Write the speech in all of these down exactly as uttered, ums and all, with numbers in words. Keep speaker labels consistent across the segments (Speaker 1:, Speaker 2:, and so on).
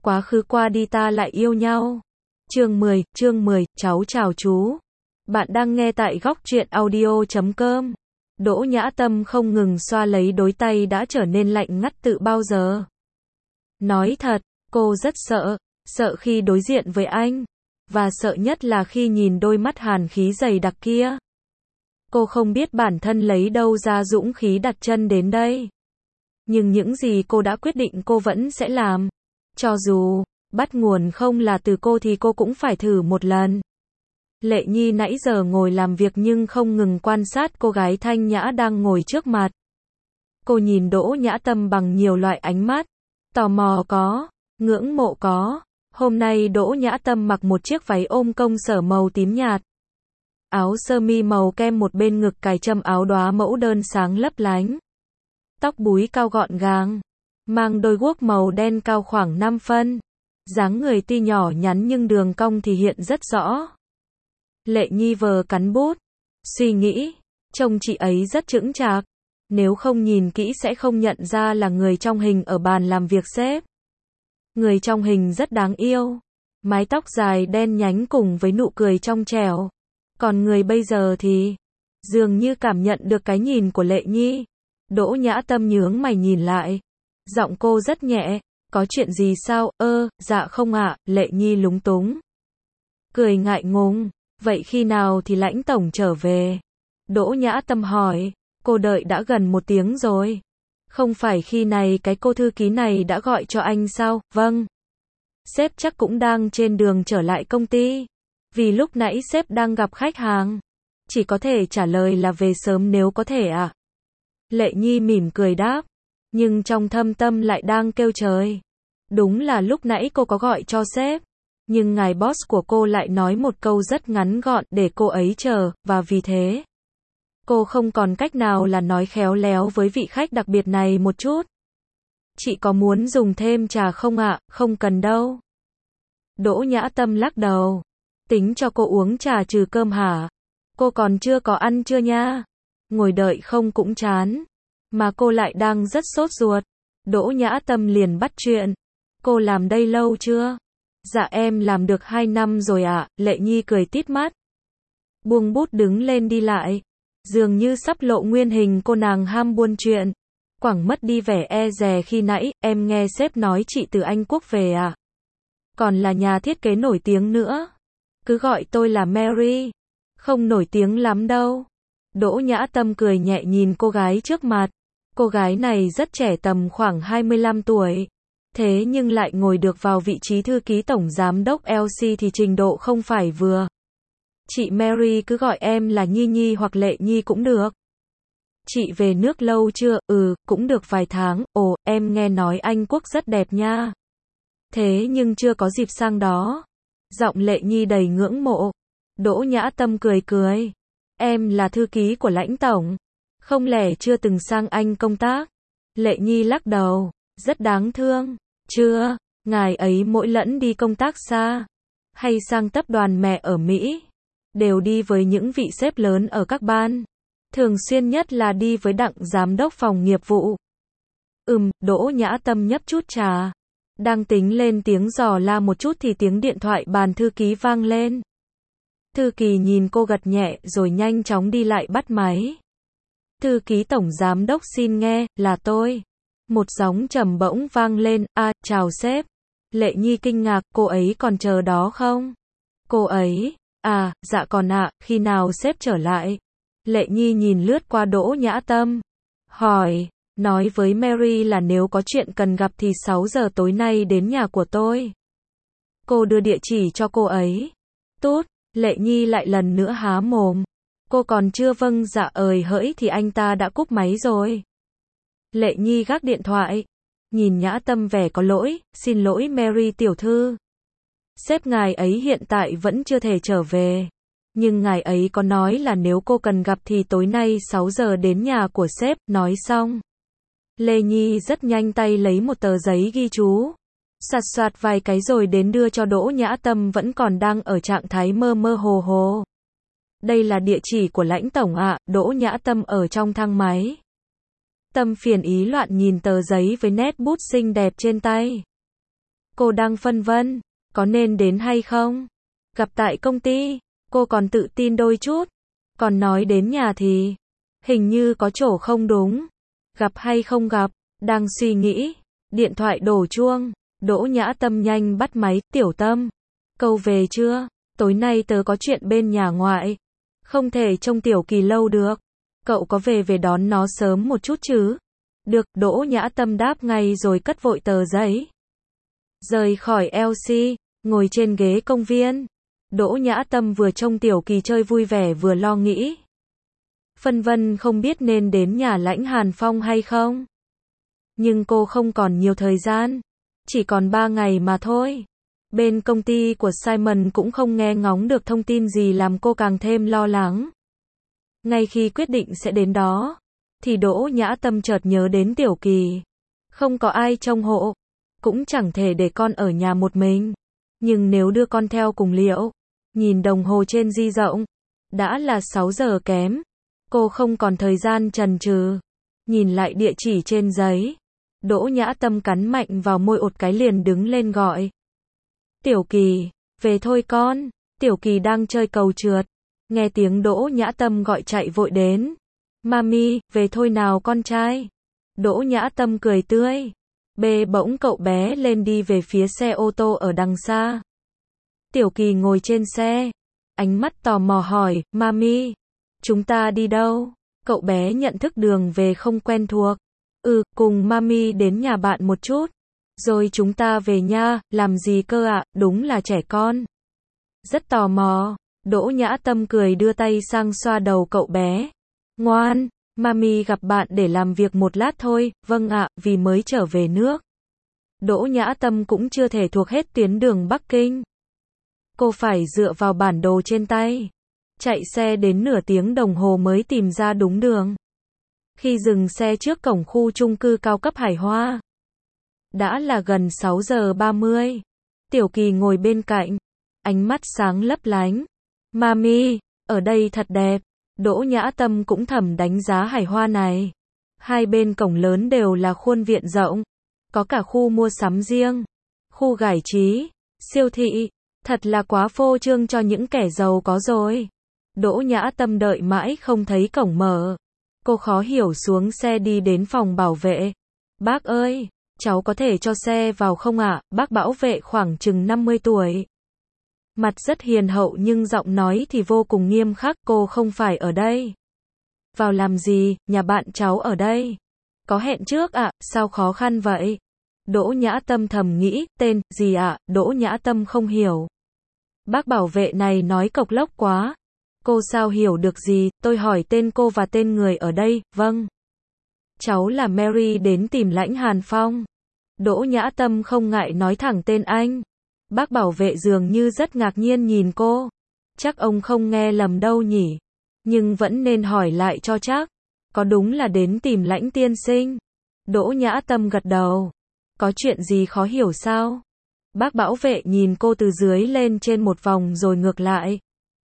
Speaker 1: Quá khứ qua đi ta lại yêu nhau. Chương mười, chương mười, cháu chào chú. Bạn đang nghe tại góc truyện audio chấm com. Đỗ Nhã Tâm không ngừng xoa lấy đôi tay đã trở nên lạnh ngắt từ bao giờ. Nói thật, cô rất sợ, sợ khi đối diện với anh, và sợ nhất là khi nhìn đôi mắt hàn khí dày đặc kia. Cô không biết bản thân lấy đâu ra dũng khí đặt chân đến đây. Nhưng những gì cô đã quyết định cô vẫn sẽ làm. Cho dù bắt nguồn không là từ cô thì cô cũng phải thử một lần. Lệ Nhi nãy giờ ngồi làm việc nhưng không ngừng quan sát cô gái thanh nhã đang ngồi trước mặt. Cô nhìn Đỗ Nhã Tâm bằng nhiều loại ánh mắt. Tò mò có, ngưỡng mộ có. Hôm nay Đỗ Nhã Tâm mặc một chiếc váy ôm công sở màu tím nhạt. Áo sơ mi màu kem một bên ngực cài châm áo đóa mẫu đơn sáng lấp lánh. Tóc búi cao gọn gàng. Mang đôi guốc màu đen cao khoảng năm phân. Dáng người tuy nhỏ nhắn nhưng đường cong thì hiện rất rõ. Lệ Nhi vờ cắn bút. Suy nghĩ, trông chị ấy rất chững chạc. Nếu không nhìn kỹ sẽ không nhận ra là người trong hình ở bàn làm việc sếp. Người trong hình rất đáng yêu. Mái tóc dài đen nhánh cùng với nụ cười trong trẻo. Còn người bây giờ thì dường như cảm nhận được cái nhìn của Lệ Nhi. Đỗ Nhã Tâm nhướng mày nhìn lại. Giọng cô rất nhẹ. Có chuyện gì sao? Ơ, dạ không ạ. Lệ Nhi lúng túng. Cười ngại ngùng. Vậy khi nào thì Lãnh tổng trở về? Đỗ Nhã Tâm hỏi. Cô đợi đã gần một tiếng rồi. Không phải khi này cái cô thư ký này đã gọi cho anh sao? Vâng. Sếp chắc cũng đang trên đường trở lại công ty. Vì lúc nãy sếp đang gặp khách hàng. Chỉ có thể trả lời là về sớm nếu có thể ạ. À? Lệ Nhi mỉm cười đáp. Nhưng trong thâm tâm lại đang kêu trời. Đúng là lúc nãy cô có gọi cho sếp. Nhưng ngài boss của cô lại nói một câu rất ngắn gọn để cô ấy chờ, và vì thế cô không còn cách nào là nói khéo léo với vị khách đặc biệt này một chút. Chị có muốn dùng thêm trà không ạ? Không cần đâu. Đỗ Nhã Tâm lắc đầu. Tính cho cô uống trà trừ cơm hả? Cô còn chưa có ăn chưa nha? Ngồi đợi không cũng chán. Mà cô lại đang rất sốt ruột. Đỗ Nhã Tâm liền bắt chuyện. Cô làm đây lâu chưa? Dạ em làm được hai năm rồi ạ. À. Lệ Nhi cười tít mắt. Buông bút đứng lên đi lại. Dường như sắp lộ nguyên hình cô nàng ham buôn chuyện. Quẳng mất đi vẻ e dè khi nãy. Em nghe sếp nói chị từ Anh Quốc về à? Còn là nhà thiết kế nổi tiếng nữa. Cứ gọi tôi là Mary. Không nổi tiếng lắm đâu. Đỗ Nhã Tâm cười nhẹ nhìn cô gái trước mặt. Cô gái này rất trẻ, tầm khoảng hai mươi lăm tuổi. Thế nhưng lại ngồi được vào vị trí thư ký tổng giám đốc lờ xê thì trình độ không phải vừa. Chị Mary cứ gọi em là Nhi Nhi hoặc Lệ Nhi cũng được. Chị về nước lâu chưa? Ừ, cũng được vài tháng. Ồ, em nghe nói Anh Quốc rất đẹp nha. Thế nhưng chưa có dịp sang đó. Giọng Lệ Nhi đầy ngưỡng mộ. Đỗ Nhã Tâm cười cười. Em là thư ký của Lãnh tổng. Không lẽ chưa từng sang Anh công tác? Lệ Nhi lắc đầu. Rất đáng thương. Chưa, ngài ấy mỗi lần đi công tác xa, hay sang tập đoàn mẹ ở Mỹ, đều đi với những vị sếp lớn ở các ban. Thường xuyên nhất là đi với Đặng giám đốc phòng nghiệp vụ. Ừm, Đỗ Nhã Tâm nhấp chút trà. Đang tính lên tiếng dò la một chút thì tiếng điện thoại bàn thư ký vang lên. Thư ký nhìn cô gật nhẹ rồi nhanh chóng đi lại bắt máy. Thư ký tổng giám đốc xin nghe, là tôi. Một giọng trầm bỗng vang lên, a, à, chào sếp. Lệ Nhi kinh ngạc, cô ấy còn chờ đó không? Cô ấy, à, dạ còn ạ, à, khi nào sếp trở lại? Lệ Nhi nhìn lướt qua Đỗ Nhã Tâm. Hỏi, nói với Mary là nếu có chuyện cần gặp thì sáu giờ tối nay đến nhà của tôi. Cô đưa địa chỉ cho cô ấy. Tốt, Lệ Nhi lại lần nữa há mồm. Cô còn chưa vâng dạ ời hỡi thì anh ta đã cúp máy rồi. Lệ Nhi gác điện thoại. Nhìn Nhã Tâm vẻ có lỗi. Xin lỗi Mary tiểu thư. Sếp ngài ấy hiện tại vẫn chưa thể trở về. Nhưng ngài ấy có nói là nếu cô cần gặp thì tối nay sáu giờ đến nhà của sếp. Nói xong, Lệ Nhi rất nhanh tay lấy một tờ giấy ghi chú. Sạt soạt vài cái rồi đến đưa cho Đỗ Nhã Tâm vẫn còn đang ở trạng thái mơ mơ hồ hồ. Đây là địa chỉ của Lãnh tổng ạ. À. Đỗ Nhã Tâm ở trong thang máy. Tâm phiền ý loạn nhìn tờ giấy với nét bút xinh đẹp trên tay. Cô đang phân vân, có nên đến hay không? Gặp tại công ty, cô còn tự tin đôi chút. Còn nói đến nhà thì, hình như có chỗ không đúng. Gặp hay không gặp, đang suy nghĩ. Điện thoại đổ chuông, Đỗ Nhã Tâm nhanh bắt máy, Tiểu Tâm. Cậu về chưa? Tối nay tớ có chuyện bên nhà ngoại. Không thể trông Tiểu Kỳ lâu được. Cậu có về về đón nó sớm một chút chứ? Được, Đỗ Nhã Tâm đáp ngay rồi cất vội tờ giấy. Rời khỏi lờ xê, ngồi trên ghế công viên. Đỗ Nhã Tâm vừa trông Tiểu Kỳ chơi vui vẻ vừa lo nghĩ. Phân vân không biết nên đến nhà Lãnh Hàn Phong hay không. Nhưng cô không còn nhiều thời gian. Chỉ còn ba ngày mà thôi. Bên công ty của Simon cũng không nghe ngóng được thông tin gì làm cô càng thêm lo lắng. Ngay khi quyết định sẽ đến đó, thì Đỗ Nhã Tâm chợt nhớ đến Tiểu Kỳ. Không có ai trông hộ, cũng chẳng thể để con ở nhà một mình. Nhưng nếu đưa con theo cùng liệu, nhìn đồng hồ trên di động, đã là sáu giờ kém. Cô không còn thời gian chần chừ. Nhìn lại địa chỉ trên giấy, Đỗ Nhã Tâm cắn mạnh vào môi một cái liền đứng lên gọi. Tiểu Kỳ, về thôi con. Tiểu Kỳ đang chơi cầu trượt. Nghe tiếng Đỗ Nhã Tâm gọi chạy vội đến. Mami, về thôi nào con trai. Đỗ Nhã Tâm cười tươi. Bê bỗng cậu bé lên đi về phía xe ô tô ở đằng xa. Tiểu Kỳ ngồi trên xe. Ánh mắt tò mò hỏi, Mami, chúng ta đi đâu? Cậu bé nhận thức đường về không quen thuộc. Ừ, cùng Mami đến nhà bạn một chút. Rồi chúng ta về nha, làm gì cơ ạ, đúng là trẻ con. Rất tò mò. Đỗ Nhã Tâm cười đưa tay sang xoa đầu cậu bé. Ngoan, Mami gặp bạn để làm việc một lát thôi, vâng ạ, vì mới trở về nước. Đỗ Nhã Tâm cũng chưa thể thuộc hết tuyến đường Bắc Kinh. Cô phải dựa vào bản đồ trên tay. Chạy xe đến nửa tiếng đồng hồ mới tìm ra đúng đường. Khi dừng xe trước cổng khu chung cư cao cấp Hải Hoa, đã là gần sáu giờ ba mươi. Tiểu Kỳ ngồi bên cạnh, ánh mắt sáng lấp lánh. Mami, ở đây thật đẹp. Đỗ Nhã Tâm cũng thầm đánh giá Hải Hoa này. Hai bên cổng lớn đều là khuôn viện rộng. Có cả khu mua sắm riêng, khu giải trí, siêu thị. Thật là quá phô trương cho những kẻ giàu có rồi. Đỗ Nhã Tâm đợi mãi không thấy cổng mở. Cô khó hiểu xuống xe đi đến phòng bảo vệ. Bác ơi, cháu có thể cho xe vào không ạ? Bác bảo vệ khoảng chừng năm mươi tuổi. Mặt rất hiền hậu nhưng giọng nói thì vô cùng nghiêm khắc. Cô không phải ở đây. Vào làm gì, nhà bạn cháu ở đây. Có hẹn trước ạ, sao khó khăn vậy? Đỗ Nhã Tâm thầm nghĩ, tên, gì ạ? Đỗ Nhã Tâm không hiểu. Bác bảo vệ này nói cộc lốc quá. Cô sao hiểu được gì, tôi hỏi tên cô và tên người ở đây, vâng. Cháu là Mary đến tìm Lãnh Hàn Phong. Đỗ Nhã Tâm không ngại nói thẳng tên anh. Bác bảo vệ dường như rất ngạc nhiên nhìn cô. Chắc ông không nghe lầm đâu nhỉ. Nhưng vẫn nên hỏi lại cho chắc. Có đúng là đến tìm Lãnh tiên sinh? Đỗ Nhã Tâm gật đầu. Có chuyện gì khó hiểu sao? Bác bảo vệ nhìn cô từ dưới lên trên một vòng rồi ngược lại.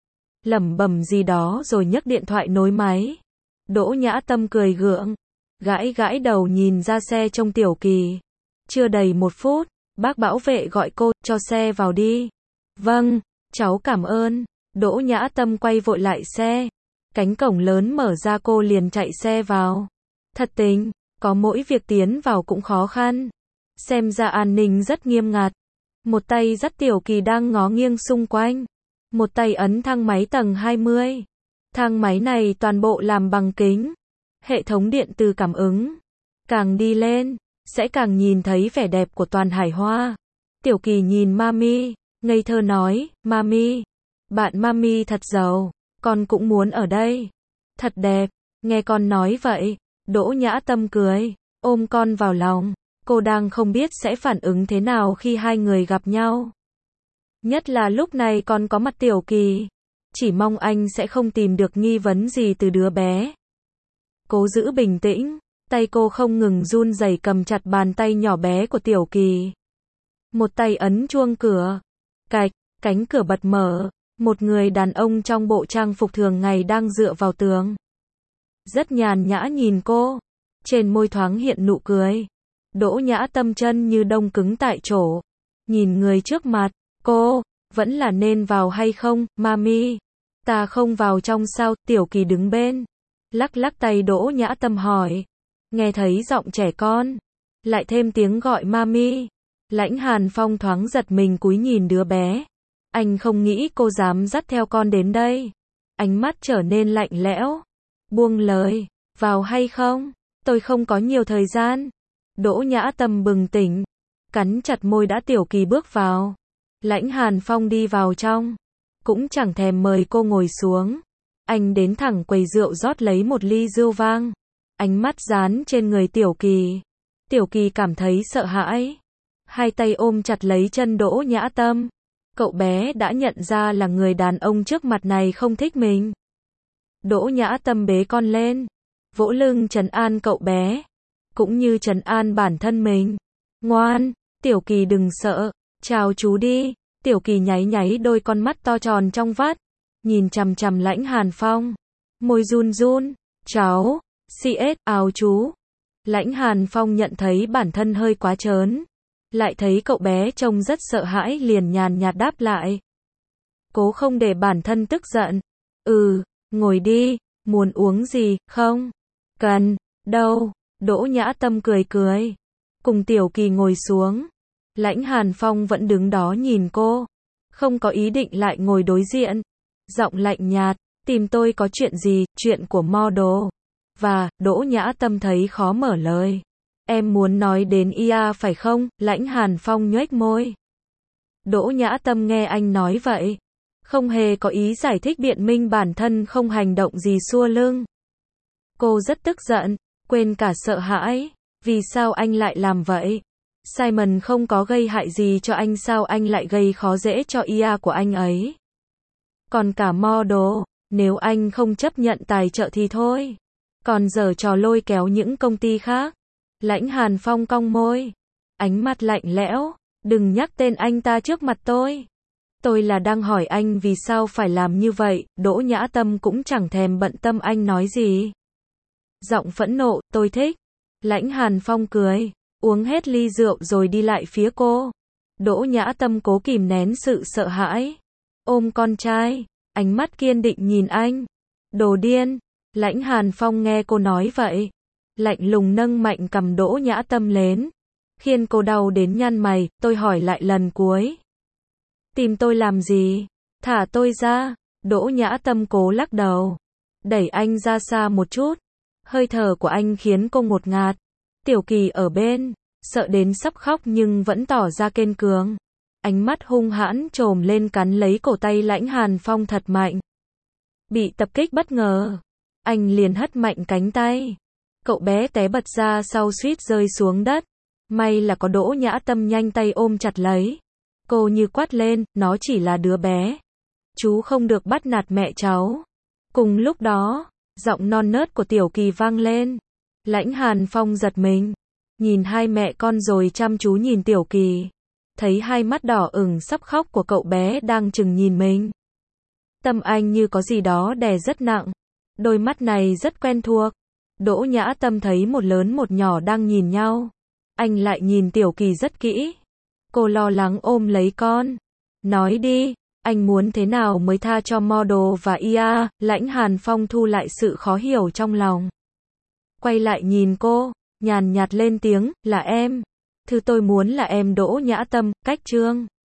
Speaker 1: Lẩm bẩm gì đó rồi nhấc điện thoại nối máy. Đỗ Nhã Tâm cười gượng. Gãi gãi đầu nhìn ra xe trông Tiểu Kỳ. Chưa đầy một phút, bác bảo vệ gọi cô, cho xe vào đi. Vâng, cháu cảm ơn. Đỗ Nhã Tâm quay vội lại xe. Cánh cổng lớn mở ra cô liền chạy xe vào. Thật tình, có mỗi việc tiến vào cũng khó khăn. Xem ra an ninh rất nghiêm ngặt. Một tay dắt Tiểu Kỳ đang ngó nghiêng xung quanh. Một tay ấn thang máy tầng hai mươi. Thang máy này toàn bộ làm bằng kính. Hệ thống điện từ cảm ứng. Càng đi lên, sẽ càng nhìn thấy vẻ đẹp của toàn Hải Hoa. Tiểu Kỳ nhìn Mami, ngây thơ nói, Mami, bạn Mami thật giàu, con cũng muốn ở đây. Thật đẹp, nghe con nói vậy. Đỗ Nhã Tâm cười, ôm con vào lòng. Cô đang không biết sẽ phản ứng thế nào khi hai người gặp nhau. Nhất là lúc này còn có mặt Tiểu Kỳ. Chỉ mong anh sẽ không tìm được nghi vấn gì từ đứa bé. Cố giữ bình tĩnh, tay cô không ngừng run rẩy cầm chặt bàn tay nhỏ bé của Tiểu Kỳ. Một tay ấn chuông cửa. Cạch, cánh cửa bật mở. Một người đàn ông trong bộ trang phục thường ngày đang dựa vào tường. Rất nhàn nhã nhìn cô. Trên môi thoáng hiện nụ cười. Đỗ Nhã Tâm chân như đông cứng tại chỗ. nhìn người trước mặt, cô, vẫn là nên vào hay không, mami? Ta không vào trong sao? Tiểu Kỳ đứng bên, lắc lắc tay Đỗ Nhã Tâm hỏi. Nghe thấy giọng trẻ con, lại thêm tiếng gọi mami. Lãnh Hàn Phong thoáng giật mình cúi nhìn đứa bé. Anh không nghĩ cô dám dắt theo con đến đây. Ánh mắt trở nên lạnh lẽo. Buông lời, vào hay không? Tôi không có nhiều thời gian. Đỗ Nhã Tâm bừng tỉnh, cắn chặt môi đã. Tiểu Kỳ bước vào. Lãnh Hàn Phong đi vào trong, cũng chẳng thèm mời cô ngồi xuống. Anh đến thẳng quầy rượu rót lấy một ly rượu vang. Ánh mắt dán trên người Tiểu Kỳ. Tiểu Kỳ cảm thấy sợ hãi. Hai tay ôm chặt lấy chân Đỗ Nhã Tâm. Cậu bé đã nhận ra là người đàn ông trước mặt này không thích mình. Đỗ Nhã Tâm bế con lên, vỗ lưng trấn an cậu bé, cũng như trấn an bản thân mình. Ngoan, Tiểu Kỳ đừng sợ, chào chú đi. Tiểu Kỳ nháy nháy đôi con mắt to tròn trong vắt, nhìn chằm chằm Lãnh Hàn Phong, môi run run. Cháu, xê ét, ào chú. Lãnh Hàn Phong nhận thấy bản thân hơi quá trớn, lại thấy cậu bé trông rất sợ hãi liền nhàn nhạt đáp lại. Cố không để bản thân tức giận. Ừ, ngồi đi, muốn uống gì, không? Cần, đâu. Đỗ Nhã Tâm cười cười, cùng Tiểu Kỳ ngồi xuống. Lãnh Hàn Phong vẫn đứng đó nhìn cô, không có ý định lại ngồi đối diện. Giọng lạnh nhạt, tìm tôi có chuyện gì? Chuyện của model. Và, Đỗ Nhã Tâm thấy khó mở lời. Em muốn nói đến i a phải không? Lãnh Hàn Phong nhoếch môi. Đỗ Nhã Tâm nghe anh nói vậy, không hề có ý giải thích biện minh bản thân không hành động gì xua lưng. Cô rất tức giận, quên cả sợ hãi. Vì sao anh lại làm vậy? Simon không có gây hại gì cho anh, sao anh lại gây khó dễ cho i a của anh ấy? Còn cả model, nếu anh không chấp nhận tài trợ thì thôi. Còn giở trò lôi kéo những công ty khác. Lãnh Hàn Phong cong môi, ánh mắt lạnh lẽo, đừng nhắc tên anh ta trước mặt tôi. Tôi là đang hỏi anh vì sao phải làm như vậy. Đỗ Nhã Tâm cũng chẳng thèm bận tâm anh nói gì. Giọng phẫn nộ, tôi thích. Lãnh Hàn Phong cười, uống hết ly rượu rồi đi lại phía cô. Đỗ Nhã Tâm cố kìm nén sự sợ hãi, ôm con trai, ánh mắt kiên định nhìn anh. Đồ điên. Lãnh Hàn Phong nghe cô nói vậy, lạnh lùng nâng mạnh cằm Đỗ Nhã Tâm lên, khiến cô đau đến nhăn mày. Tôi hỏi lại lần cuối. Tìm tôi làm gì? Thả tôi ra. Đỗ Nhã Tâm cố lắc đầu, đẩy anh ra xa một chút. Hơi thở của anh khiến cô ngột ngạt. Tiểu Kỳ ở bên, sợ đến sắp khóc nhưng vẫn tỏ ra kiên cường. Ánh mắt hung hãn trồm lên cắn lấy cổ tay Lãnh Hàn Phong thật mạnh. Bị tập kích bất ngờ, anh liền hất mạnh cánh tay. Cậu bé té bật ra sau suýt rơi xuống đất. May là có Đỗ Nhã Tâm nhanh tay ôm chặt lấy. Cô như quát lên, nó chỉ là đứa bé. Chú không được bắt nạt mẹ cháu. Cùng lúc đó, giọng non nớt của Tiểu Kỳ vang lên. Lãnh Hàn Phong giật mình, nhìn hai mẹ con rồi chăm chú nhìn Tiểu Kỳ. Thấy hai mắt đỏ ửng sắp khóc của cậu bé đang chừng nhìn mình. Tâm anh như có gì đó đè rất nặng. Đôi mắt này rất quen thuộc. Đỗ Nhã Tâm thấy một lớn một nhỏ đang nhìn nhau. Anh lại nhìn Tiểu Kỳ rất kỹ. Cô lo lắng ôm lấy con. Nói đi, anh muốn thế nào mới tha cho model và i a? Lãnh Hàn Phong thu lại sự khó hiểu trong lòng. Quay lại nhìn cô, nhàn nhạt lên tiếng, là em. Thứ tôi muốn là em. Đỗ Nhã Tâm, cách trương.